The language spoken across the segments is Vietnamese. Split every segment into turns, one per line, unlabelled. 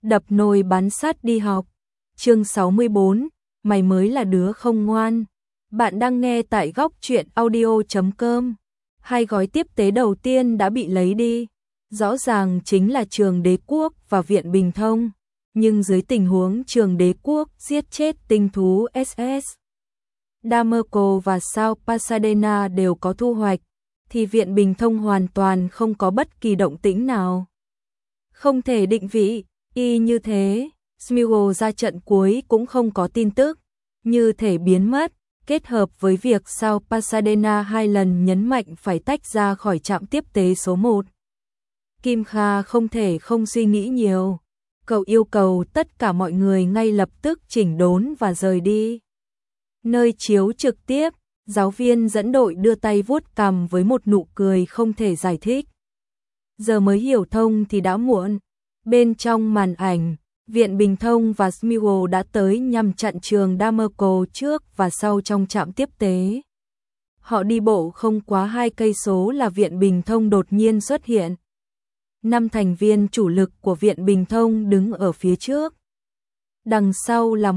đập nồi bán sắt đi học. Chương 64, mày mới là đứa không ngoan. Bạn đang nghe tại góc truyện audio.com. Hai gói tiếp tế đầu tiên đã bị lấy đi. Rõ ràng chính là trường Đế Quốc và Viện Bình Thông, nhưng dưới tình huống trường Đế Quốc giết chết tinh thú SS Damerco và sao Pasadena đều có thu hoạch, thì Viện Bình Thông hoàn toàn không có bất kỳ động tĩnh nào. Không thể định vị, y như thế, Smeagol ra trận cuối cũng không có tin tức, như thể biến mất, kết hợp với việc sao Pasadena hai lần nhấn mạnh phải tách ra khỏi trạm tiếp tế số 1. Kim Kha không thể không suy nghĩ nhiều, cậu yêu cầu tất cả mọi người ngay lập tức chỉnh đốn và rời đi. Nơi chiếu trực tiếp, giáo viên dẫn đội đưa tay vuốt cằm với một nụ cười không thể giải thích. Giờ mới hiểu thông thì đã muộn. Bên trong màn ảnh, Viện Bình Thông và Smeagol đã tới nhằm chặn trường Damerco trước và sau trong trạm tiếp tế. Họ đi bộ không quá 2 cây số là Viện Bình Thông đột nhiên xuất hiện. 5 thành viên chủ lực của Viện Bình Thông đứng ở phía trước. Đằng sau là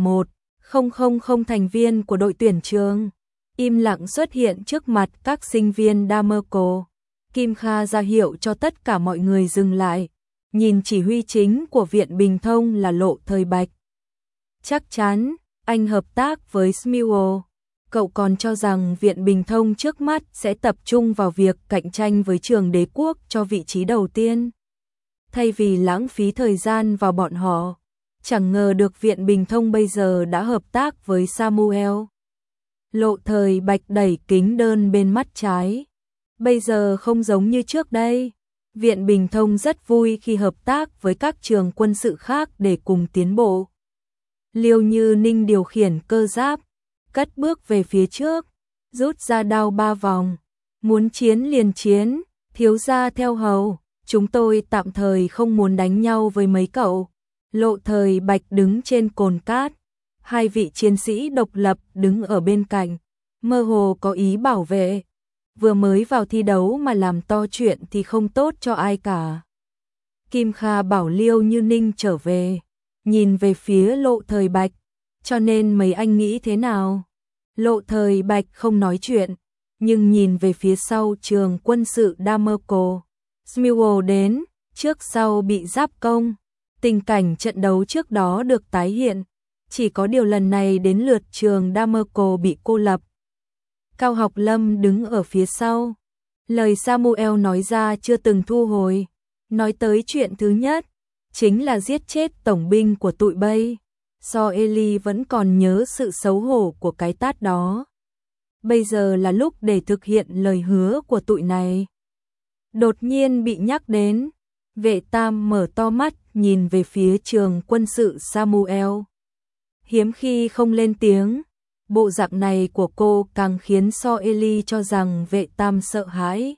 1,000 thành viên của đội tuyển trường, im lặng xuất hiện trước mặt các sinh viên Damerco. Kim Kha ra hiệu cho tất cả mọi người dừng lại, nhìn chỉ huy chính của Viện Bình Thông là Lộ Thời Bạch. Chắc chắn, anh hợp tác với Smeagol. Cậu còn cho rằng Viện Bình Thông trước mắt sẽ tập trung vào việc cạnh tranh với trường Đế Quốc cho vị trí đầu tiên, thay vì lãng phí thời gian vào bọn họ. Chẳng ngờ được Viện Bình Thông bây giờ đã hợp tác với Samuel. Lộ Thời Bạch đẩy kính đơn bên mắt trái. Bây giờ không giống như trước đây. Viện Bình Thông rất vui khi hợp tác với các trường quân sự khác để cùng tiến bộ. Liêu Như Ninh điều khiển cơ giáp, cất bước về phía trước, rút ra đao 3 vòng. Muốn chiến liền chiến, thiếu gia theo hầu, chúng tôi tạm thời không muốn đánh nhau với mấy cậu. Lộ Thời Bạch đứng trên cồn cát, hai vị chiến sĩ độc lập đứng ở bên cạnh, mơ hồ có ý bảo vệ. Vừa mới vào thi đấu mà làm to chuyện thì không tốt cho ai cả. Kim Kha bảo Liêu Như Ninh trở về, nhìn về phía Lộ Thời Bạch, cho nên mấy anh nghĩ thế nào? Lộ Thời Bạch không nói chuyện, nhưng nhìn về phía sau trường quân sự Damerco. Smeagol đến, trước sau bị giáp công. Tình cảnh trận đấu trước đó được tái hiện, chỉ có điều lần này đến lượt trường Damerco bị cô lập. Cao Học Lâm đứng ở phía sau. Lời Samuel nói ra chưa từng thu hồi. Nói tới chuyện thứ nhất, chính là giết chết tổng binh của tụi Bay. Eli vẫn còn nhớ sự xấu hổ của cái tát đó. Bây giờ là lúc để thực hiện lời hứa của tụi này. Đột nhiên bị nhắc đến, Vệ Tam mở to mắt nhìn về phía trường quân sự Samuel. Hiếm khi không lên tiếng. Bộ dạng này của cô càng khiến Eli cho rằng Vệ Tam sợ hãi.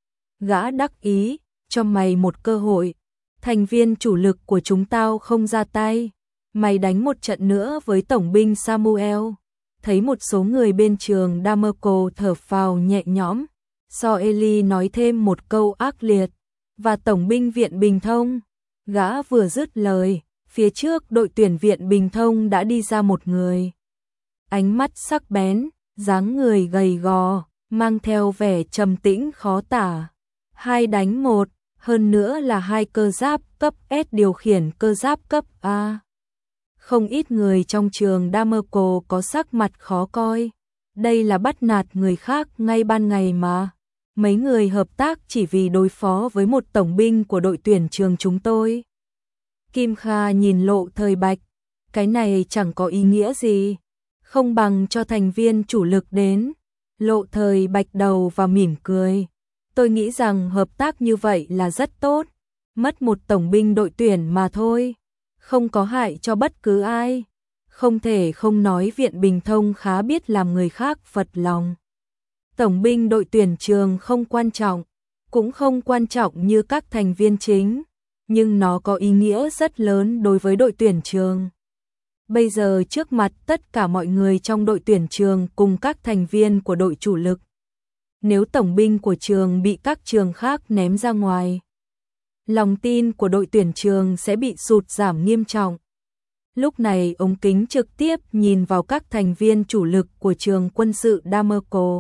Gã đắc ý, cho mày một cơ hội. Thành viên chủ lực của chúng tao không ra tay. Mày đánh một trận nữa với tổng binh Samuel. Thấy một số người bên trường Damerco thở phào nhẹ nhõm. Eli nói thêm một câu ác liệt. Và tổng binh Viện Bình Thông. Gã vừa dứt lời, phía trước đội tuyển Viện Bình Thông đã đi ra một người. Ánh mắt sắc bén, dáng người gầy gò, mang theo vẻ trầm tĩnh khó tả. 2 đánh 1, hơn nữa là 2 cơ giáp cấp S điều khiển cơ giáp cấp A. Không ít người trong trường Damerco có sắc mặt khó coi. Đây là bắt nạt người khác ngay ban ngày mà. Mấy người hợp tác chỉ vì đối phó với một tổng binh của đội tuyển trường chúng tôi. Kim Kha nhìn Lộ Thời Bạch. Cái này chẳng có ý nghĩa gì. Không bằng cho thành viên chủ lực đến. Lộ Thời Bạch đầu và mỉm cười. Tôi nghĩ rằng hợp tác như vậy là rất tốt. Mất một tổng binh đội tuyển mà thôi. Không có hại cho bất cứ ai. Không thể không nói Viện Bình Thông khá biết làm người khác phật lòng. Tổng binh đội tuyển trường không quan trọng, cũng không quan trọng như các thành viên chính, nhưng nó có ý nghĩa rất lớn đối với đội tuyển trường. Bây giờ trước mặt tất cả mọi người trong đội tuyển trường cùng các thành viên của đội chủ lực. Nếu tổng binh của trường bị các trường khác ném ra ngoài, lòng tin của đội tuyển trường sẽ bị sụt giảm nghiêm trọng. Lúc này ống kính trực tiếp nhìn vào các thành viên chủ lực của trường quân sự Damerco.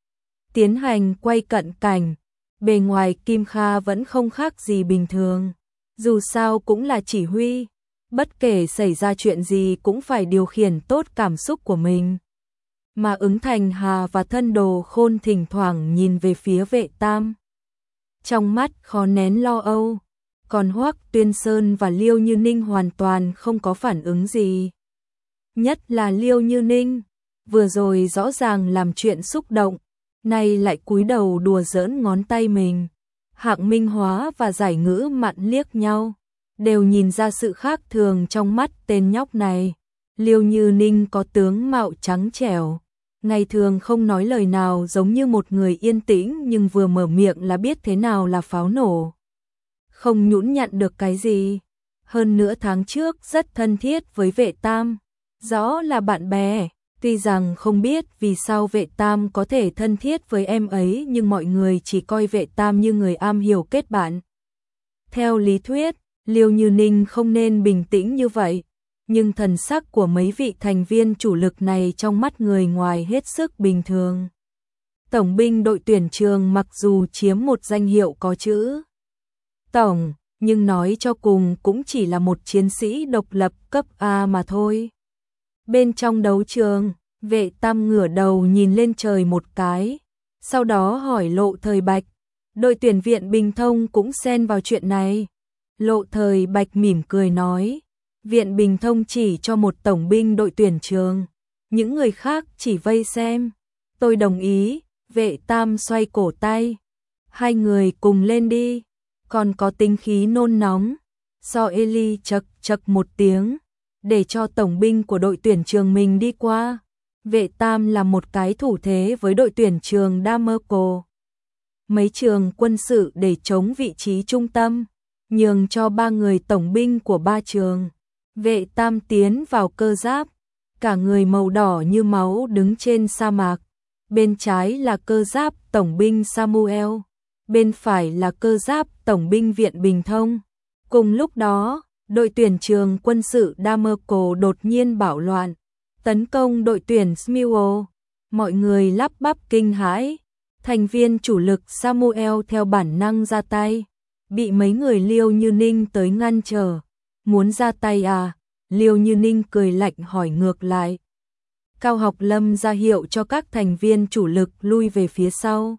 Tiến hành quay cận cảnh, bề ngoài Kim Kha vẫn không khác gì bình thường. Dù sao cũng là chỉ huy, bất kể xảy ra chuyện gì cũng phải điều khiển tốt cảm xúc của mình. Mà Ứng Thành Hà và Thân Đồ Khôn thỉnh thoảng nhìn về phía Vệ Tam. Trong mắt khó nén lo âu, còn Hoắc Tuyên Sơn và Liêu Như Ninh hoàn toàn không có phản ứng gì. Nhất là Liêu Như Ninh, vừa rồi rõ ràng làm chuyện xúc động, nay lại cúi đầu đùa giỡn ngón tay mình. Hạng Minh Hóa và Giải Ngữ Mạn liếc nhau, đều nhìn ra sự khác thường trong mắt tên nhóc này. Liêu Như Ninh có tướng mạo trắng trẻo, ngày thường không nói lời nào, giống như một người yên tĩnh, nhưng vừa mở miệng là biết thế nào là pháo nổ. Không nhũn nhặn được cái gì. Hơn nữa tháng trước rất thân thiết với Vệ Tam, rõ là bạn bè. Tuy rằng không biết vì sao Vệ Tam có thể thân thiết với em ấy, nhưng mọi người chỉ coi Vệ Tam như người am hiểu kết bạn. Theo lý thuyết, Liêu Như Ninh không nên bình tĩnh như vậy, nhưng thần sắc của mấy vị thành viên chủ lực này trong mắt người ngoài hết sức bình thường. Tổng binh đội tuyển trường mặc dù chiếm một danh hiệu có chữ tổng, nhưng nói cho cùng cũng chỉ là một chiến sĩ độc lập cấp A mà thôi. Bên trong đấu trường, Vệ Tam ngửa đầu nhìn lên trời một cái, sau đó hỏi Lộ Thời Bạch, đội tuyển Viện Bình Thông cũng xen vào chuyện này. Lộ Thời Bạch mỉm cười nói, Viện Bình Thông chỉ cho một tổng binh đội tuyển trường, những người khác chỉ vây xem. Tôi đồng ý. Vệ Tam xoay cổ tay, hai người cùng lên đi. Còn có tính khí nôn nóng, So Eli chậc chậc một tiếng, để cho tổng binh của đội tuyển trường mình đi qua. Vệ Tam là một cái thủ thế với đội tuyển trường Damerco. Mấy trường quân sự để chống vị trí trung tâm, nhường cho ba người tổng binh của ba trường. Vệ Tam tiến vào cơ giáp, cả người màu đỏ như máu đứng trên sa mạc. Bên trái là cơ giáp tổng binh Samuel, bên phải là cơ giáp tổng binh Viện Bình Thông. Cùng lúc đó, đội tuyển trường quân sự Damerco đột nhiên bạo loạn, tấn công đội tuyển Smule. Mọi người lắp bắp kinh hãi, thành viên chủ lực Samuel theo bản năng ra tay, bị mấy người Liêu Như Ninh tới ngăn trở. Muốn ra tay à? Liêu Như Ninh cười lạnh hỏi ngược lại. Cao Học Lâm ra hiệu cho các thành viên chủ lực lui về phía sau.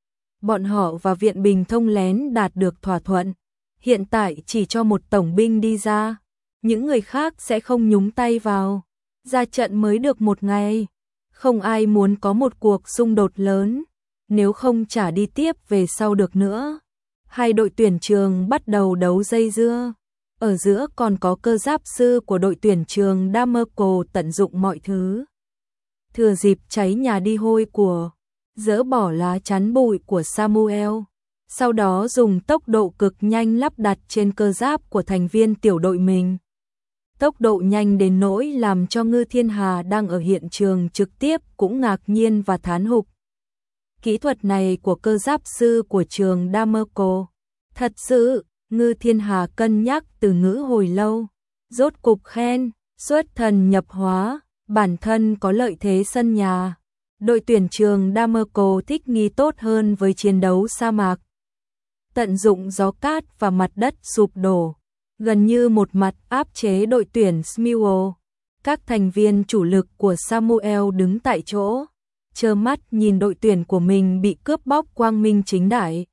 Bọn họ và Viện Bình Thông lén đạt được thỏa thuận, hiện tại chỉ cho một tổng binh đi ra, những người khác sẽ không nhúng tay vào. Ra trận mới được một ngày, không ai muốn có một cuộc xung đột lớn, nếu không chả đi tiếp về sau được nữa. Hai đội tuyển trường bắt đầu đấu dây dưa, ở giữa còn có cơ giáp sư của đội tuyển trường Damerco tận dụng mọi thứ. Thừa dịp cháy nhà đi hôi của, dỡ bỏ lá chắn bụi của Samuel, sau đó dùng tốc độ cực nhanh lắp đặt trên cơ giáp của thành viên tiểu đội mình. Tốc độ nhanh đến nỗi làm cho Ngư Thiên Hà đang ở hiện trường trực tiếp cũng ngạc nhiên và thán phục. Kỹ thuật này của cơ giáp sư của trường Damerco, thật sự, Ngư Thiên Hà cân nhắc từ ngữ hồi lâu, rốt cục khen, xuất thần nhập hóa, bản thân có lợi thế sân nhà. Đội tuyển trường Damerco thích nghi tốt hơn với chiến đấu sa mạc. Tận dụng gió cát và mặt đất sụp đổ, gần như một mặt áp chế đội tuyển Smule. Các thành viên chủ lực của Samuel đứng tại chỗ, trơ mắt nhìn đội tuyển của mình bị cướp bóc quang minh chính đại.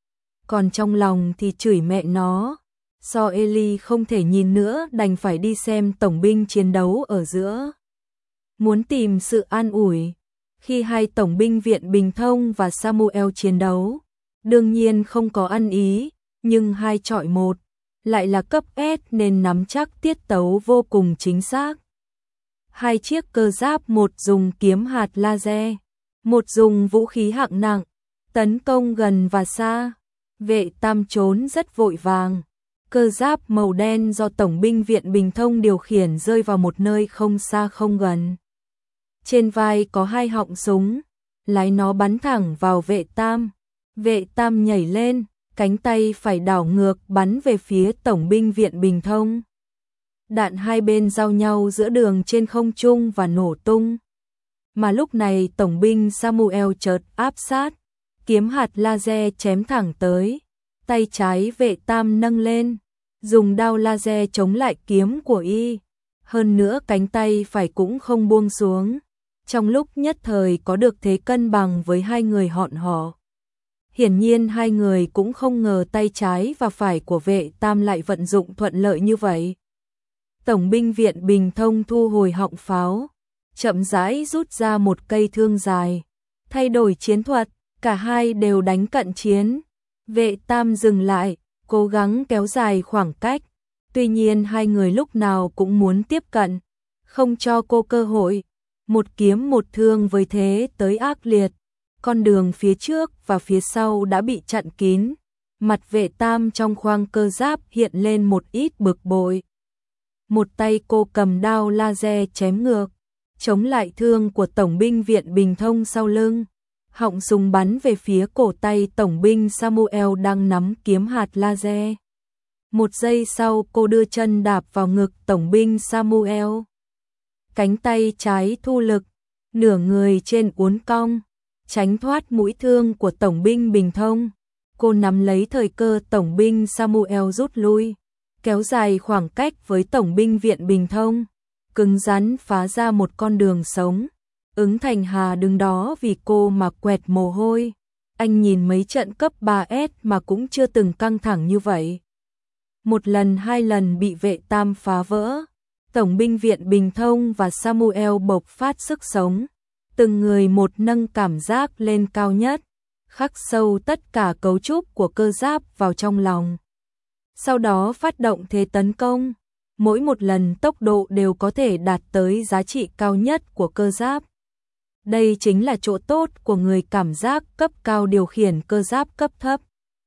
Còn trong lòng thì chửi mẹ nó. So Eli không thể nhìn nữa, đành phải đi xem tổng binh chiến đấu ở giữa. Muốn tìm sự an ủi, khi hai tổng binh Viện Bình Thông và Samuel chiến đấu, đương nhiên không có ăn ý, nhưng 2 chọi 1, lại là cấp S nên nắm chắc tiết tấu vô cùng chính xác. Hai chiếc cơ giáp, một dùng kiếm hạt laser, một dùng vũ khí hạng nặng, tấn công gần và xa. Vệ Tam trốn rất vội vàng. Cơ giáp màu đen do tổng binh Viện Bình Thông điều khiển rơi vào một nơi không xa không gần. Trên vai có 2 họng súng, lái nó bắn thẳng vào Vệ Tam. Vệ Tam nhảy lên, cánh tay phải đảo ngược bắn về phía tổng binh Viện Bình Thông. Đạn hai bên giao nhau giữa đường trên không trung và nổ tung. Mà lúc này tổng binh Samuel chợt áp sát, kiếm hạt laser chém thẳng tới, tay trái Vệ Tam nâng lên, dùng đao laser chống lại kiếm của y, hơn nữa cánh tay phải cũng không buông xuống. Trong lúc nhất thời có được thế cân bằng với hai người họ. Hiển nhiên hai người cũng không ngờ tay trái và phải của Vệ Tam lại vận dụng thuận lợi như vậy. Tổng binh Viện Bình Thông thu hồi họng pháo, chậm rãi rút ra một cây thương dài, thay đổi chiến thuật, cả hai đều đánh cận chiến. Vệ Tam dừng lại, cố gắng kéo dài khoảng cách, tuy nhiên hai người lúc nào cũng muốn tiếp cận, không cho cô cơ hội. Một kiếm một thương với thế tới ác liệt, con đường phía trước và phía sau đã bị chặn kín, mặt Vệ Tam trong khoang cơ giáp hiện lên một ít bực bội. Một tay cô cầm đao laser chém ngược, chống lại thương của tổng binh Viện Bình Thông sau lưng, họng súng bắn về phía cổ tay tổng binh Samuel đang nắm kiếm hạt laser. Một giây sau cô đưa chân đạp vào ngực tổng binh Samuel. Cánh tay trái thu lực, nửa người trên uốn cong, tránh thoát mũi thương của tổng binh Bình Thông. Cô nắm lấy thời cơ tổng binh Samuel rút lui, kéo dài khoảng cách với tổng binh Viện Bình Thông, cứng rắn phá ra một con đường sống. Ứng Thành Hà đứng đó vì cô mà quẹt mồ hôi. Anh nhìn mấy trận cấp 3S mà cũng chưa từng căng thẳng như vậy. Một lần hai lần bị Vệ Tam phá vỡ. Tổng binh Viện Bình Thông và Samuel bộc phát sức sống, từng người một nâng cảm giác lên cao nhất, khắc sâu tất cả cấu trúc của cơ giáp vào trong lòng. Sau đó phát động thế tấn công, mỗi một lần tốc độ đều có thể đạt tới giá trị cao nhất của cơ giáp. Đây chính là chỗ tốt của người cảm giác cấp cao điều khiển cơ giáp cấp thấp.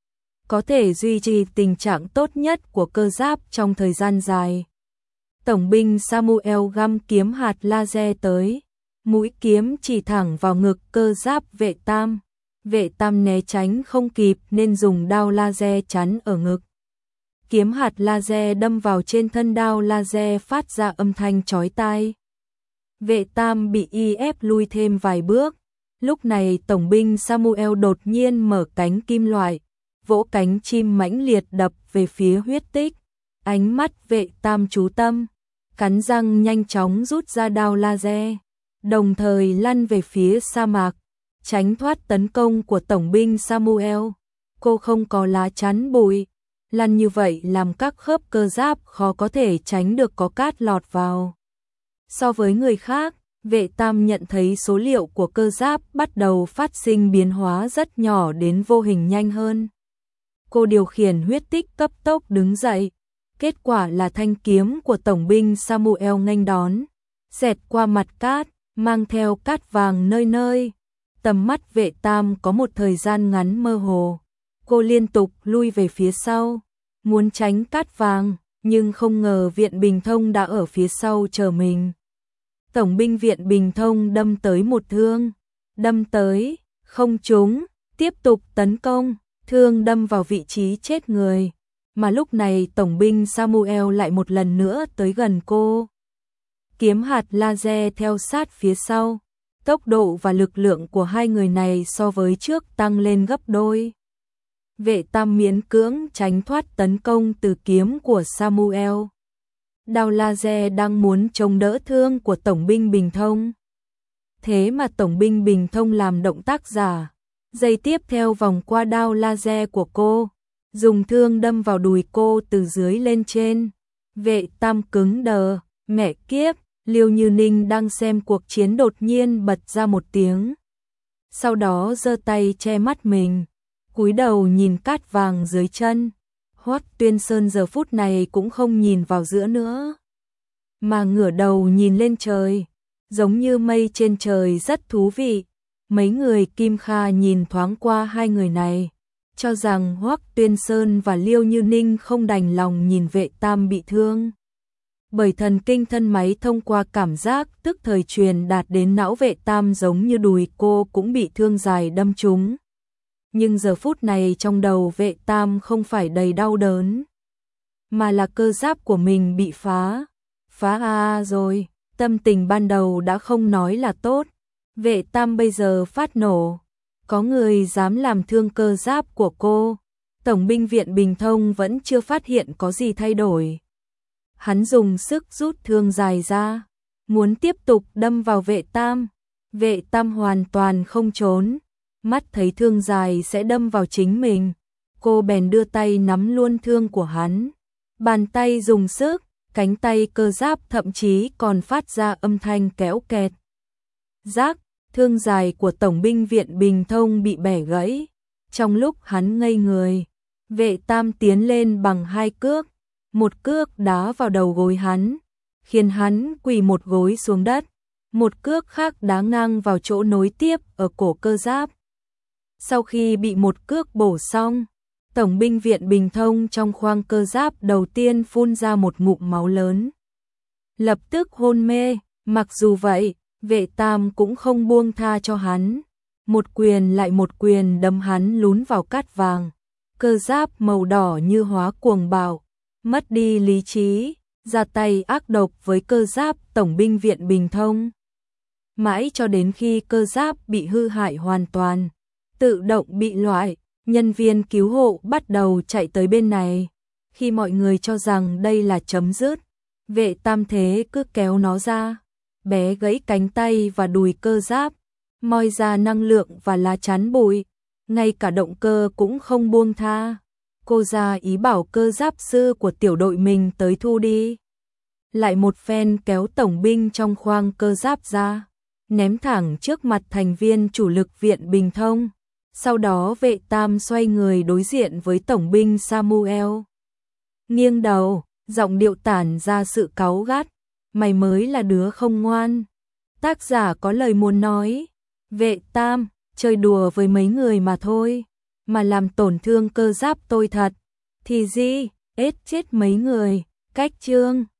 Có thể duy trì tình trạng tốt nhất của cơ giáp trong thời gian dài. Tổng binh Samuel găm kiếm hạt laser tới, mũi kiếm chỉ thẳng vào ngực cơ giáp Vệ Tam. Vệ Tam né tránh không kịp nên dùng đao laser chắn ở ngực. Kiếm hạt laser đâm vào trên thân đao laser phát ra âm thanh chói tai. Vệ Tam bị y ép lui thêm vài bước. Lúc này tổng binh Samuel đột nhiên mở cánh kim loại, vỗ cánh chim mãnh liệt đập về phía huyết tích. Ánh mắt Vệ Tam chú tâm, cắn răng nhanh chóng rút ra đao laser, đồng thời lăn về phía sa mạc, tránh thoát tấn công của tổng binh Samuel. Cô không có lá chắn bụi, lăn như vậy làm các khớp cơ giáp khó có thể tránh được có cát lọt vào. So với người khác, Vệ Tam nhận thấy số liệu của cơ giáp bắt đầu phát sinh biến hóa rất nhỏ đến vô hình nhanh hơn. Cô điều khiển huyết tích cấp tốc đứng dậy. Kết quả là thanh kiếm của tổng binh Samuel nghênh đón, xẹt qua mặt cát, mang theo cát vàng nơi nơi. Tầm mắt Vệ Tam có một thời gian ngắn mơ hồ. Cô liên tục lui về phía sau, muốn tránh cát vàng, nhưng không ngờ Viện Bình Thông đã ở phía sau chờ mình. Tổng binh Viện Bình Thông đâm tới một thương, đâm tới, không trúng, tiếp tục tấn công, thương đâm vào vị trí chết người. Mà lúc này tổng binh Samuel lại một lần nữa tới gần cô. Kiếm hạt laser theo sát phía sau. Tốc độ và lực lượng của hai người này so với trước tăng lên gấp đôi. Vệ Tam miễn cưỡng tránh thoát tấn công từ kiếm của Samuel. Đao laser đang muốn chống đỡ thương của tổng binh Bình Thông. Thế mà tổng binh Bình Thông làm động tác giả. Giây tiếp theo vòng qua đao laser của cô, dùng thương đâm vào đùi cô từ dưới lên trên. Vệ Tam cứng đờ, mẹ kiếp, Liêu Như Ninh đang xem cuộc chiến đột nhiên bật ra một tiếng. Sau đó giơ tay che mắt mình, cúi đầu nhìn cát vàng dưới chân. Hoắc Tuyên Sơn giờ phút này cũng không nhìn vào giữa nữa, mà ngửa đầu nhìn lên trời, giống như mây trên trời rất thú vị. Mấy người Kim Kha nhìn thoáng qua hai người này, cho rằng Hoắc Tuyên Sơn và Liêu Như Ninh không đành lòng nhìn Vệ Tam bị thương. Bởi thần kinh thân máy thông qua cảm giác tức thời truyền đạt đến não Vệ Tam giống như đùi cô cũng bị thương dài đâm trúng. Nhưng giờ phút này trong đầu Vệ Tam không phải đầy đau đớn, mà là cơ giáp của mình bị phá. Phá rồi, tâm tình ban đầu đã không nói là tốt. Vệ Tam bây giờ phát nổ. Có người dám làm thương cơ giáp của cô. Tổng binh viện Bình Thông vẫn chưa phát hiện có gì thay đổi. Hắn dùng sức rút thương dài ra, muốn tiếp tục đâm vào Vệ Tam. Vệ Tam hoàn toàn không trốn, mắt thấy thương dài sẽ đâm vào chính mình, cô bèn đưa tay nắm luôn thương của hắn. Bàn tay dùng sức, cánh tay cơ giáp thậm chí còn phát ra âm thanh kéo kẹt. Rác, thương dài của Tổng binh viện Bình Thông bị bẻ gãy. Trong lúc hắn ngây người, Vệ Tam tiến lên bằng 2 cước, một cước đá vào đầu gối hắn, khiến hắn quỳ một gối xuống đất, một cước khác đá ngang vào chỗ nối tiếp ở cổ cơ giáp. Sau khi bị một cước bổ xong, Tổng binh viện Bình Thông trong khoang cơ giáp đầu tiên phun ra một ngụm máu lớn, lập tức hôn mê. Mặc dù vậy, Vệ Tam cũng không buông tha cho hắn, một quyền lại một quyền đấm hắn lún vào cát vàng. Cơ giáp màu đỏ như hóa cuồng bạo, mất đi lý trí, ra tay ác độc với cơ giáp Tổng binh viện Bình Thông. Mãi cho đến khi cơ giáp bị hư hại hoàn toàn, tự động bị loại, nhân viên cứu hộ bắt đầu chạy tới bên này. Khi mọi người cho rằng đây là chấm dứt, Vệ Tam thế cứ kéo nó ra, bẻ gãy cánh tay và đùi cơ giáp, moi ra năng lượng và lá chắn bụi, ngay cả động cơ cũng không buông tha. Cô ra ý bảo cơ giáp sư của tiểu đội mình tới thu đi. Lại một phen kéo tổng binh trong khoang cơ giáp ra, ném thẳng trước mặt thành viên chủ lực viện Bình Thông. Sau đó Vệ Tam xoay người đối diện với tổng binh Samuel. Nghiêng đầu, giọng điệu tản ra sự cáu gắt. Mày mới là đứa không ngoan. Tác giả có lời muốn nói. Vệ Tam, chơi đùa với mấy người mà thôi, mà làm tổn thương cơ giáp tôi thật, thì gì, ết chết mấy người. Cách chương